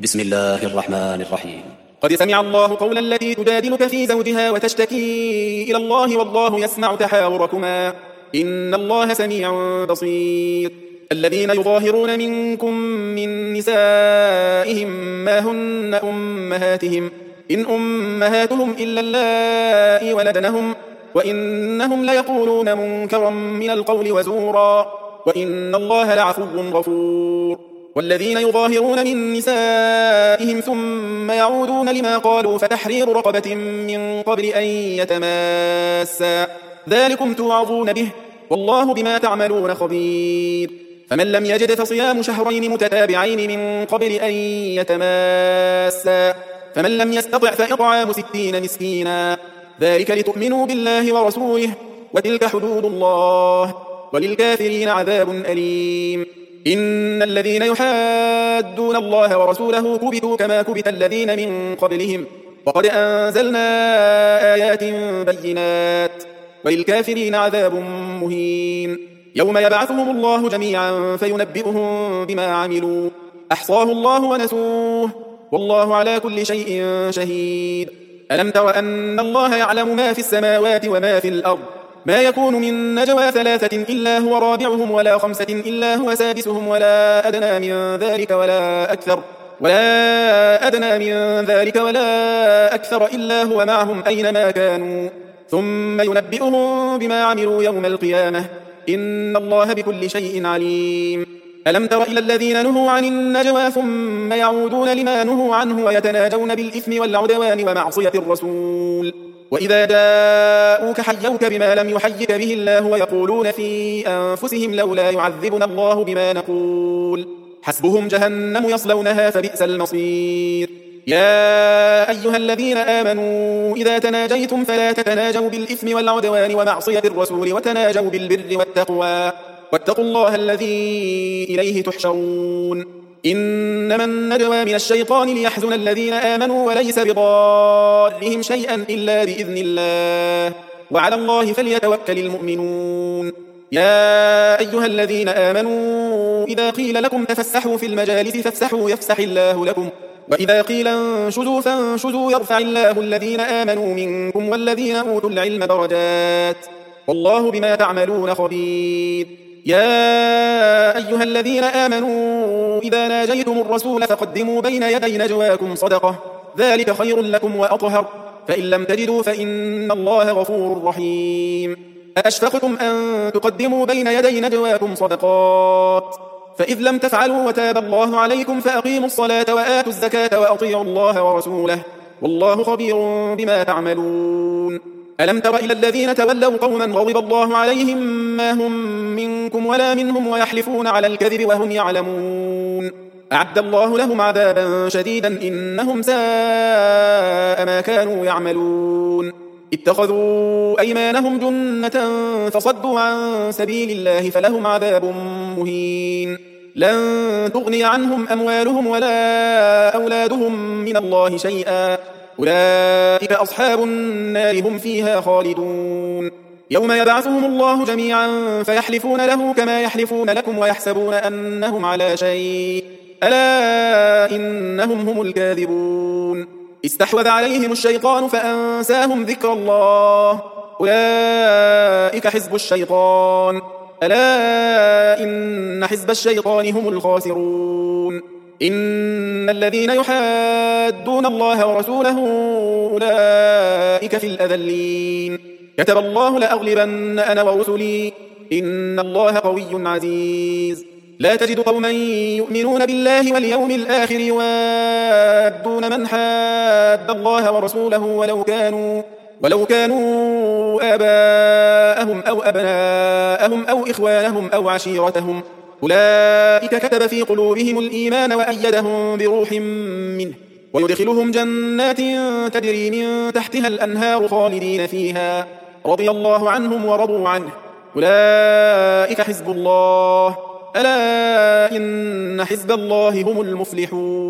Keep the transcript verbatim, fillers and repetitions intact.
بسم الله الرحمن الرحيم. قد سمع الله قول التي تجادلك في زوجها وتشتكي إلى الله والله يسمع تحاوركما إن الله سميع بصير. الذين يظاهرون منكم من نسائهم ما هن أمهاتهم إن أمهاتهم إلا اللائي ولدنهم وإنهم ليقولون منكرا من القول وزورا وإن الله لعفو غفور. والذين يظاهرون من نسائهم ثم يعودون لما قالوا فتحرير رقبة من قبل أن يتماسا ذلكم توعظون به والله بما تعملون خبير. فمن لم يجد فصيام شهرين متتابعين من قبل أن يتماسا فمن لم يستطع فإطعام ستين مسكينا ذلك لتؤمنوا بالله ورسوله وتلك حدود الله وللكافرين عذاب أليم. إن الذين يحادون الله ورسوله كبتوا كما كبت الذين من قبلهم وقد أنزلنا آيات بينات وللكافرين عذاب مهين. يوم يبعثهم الله جميعا فينبئهم بما عملوا أحصاه الله ونسوه والله على كل شيء شهيد. ألم تر أن الله يعلم ما في السماوات وما في الأرض ما يكون من نجوى ثلاثة إلا هو رابعهم ولا خمسة إلا هو سادسهم ولا أدنى من ذلك ولا أكثر ولا أدنى من ذلك ولا أكثر إلا هو معهم أينما كانوا ثم ينبئهم بما عملوا يوم القيامة إن الله بكل شيء عليم. ألم تر إلى الذين نهوا عن النجوى ثم يعودون لما نهوا عنه ويتناجون بالإثم والعدوان ومعصية الرسول وإذا جاءوك حيوك بما لم يحيك به الله ويقولون في أنفسهم لولا يعذبنا الله بما نقول حسبهم جهنم يصلونها فبئس المصير. يا أيها الذين آمنوا إذا تناجيتم فلا تتناجوا بالإثم والعدوان ومعصية الرسول وتناجوا بالبر والتقوى واتقوا الله الذي إليه تحشرون. إنما النجوى من الشيطان ليحزن الذين آمنوا وليس بضارهم شيئا إلا بإذن الله وعلى الله فليتوكل المؤمنون. يا أيها الذين آمنوا إذا قيل لكم تفسحوا في المجالس فافسحوا يفسح الله لكم وإذا قيل انشزوا فانشزوا يرفع الله الذين آمنوا منكم والذين أوتوا العلم درجات والله بما تعملون خبير. يا أيها الذين آمنوا إذا ناجيتم الرسول فقدموا بين يدي نجواكم صدقة ذلك خير لكم وأطهر فإن لم تجدوا فإن الله غفور رحيم. أأشفقتم أن تقدموا بين يدي نجواكم صدقات فإذ لم تفعلوا وتاب الله عليكم فأقيموا الصلاة وآتوا الزكاة وأطيعوا الله ورسوله والله خبير بما تعملون. ألم تر إلى الذين تولوا قوما غضب الله عليهم ما هم منكم ولا منهم ويحلفون على الكذب وهم يعلمون أعد الله لهم عذابا شديدا إنهم ساء ما كانوا يعملون. اتخذوا أيمانهم جنة فصدوا عن سبيل الله فلهم عذاب مهين. لن تغني عنهم أموالهم ولا أولادهم من الله شيئا أولئك أصحاب النار هم فيها خالدون. يوم يبعثهم الله جميعا فيحلفون له كما يحلفون لكم ويحسبون أنهم على شيء ألا إنهم هم الكاذبون. استحوذ عليهم الشيطان فأنساهم ذكر الله أولئك حزب الشيطان ألا إن حزب الشيطان هم الخاسرون. إن الذين يحادون الله ورسوله أولئك في الأذلين. كتب الله لأغلبن أنا ورسلي إن الله قوي عزيز. لا تجد قوما يؤمنون بالله واليوم الآخر يوادون من حاد الله ورسوله ولو كانوا ولو كانوا آباءهم أو أبناءهم أو إخوانهم أو عشيرتهم أولئك كتب في قلوبهم الإيمان وأيدهم بروح منه ويدخلهم جنات تجري من تحتها الأنهار خالدين فيها رضي الله عنهم ورضوا عنه أولئك حزب الله ألا إن حزب الله هم المفلحون.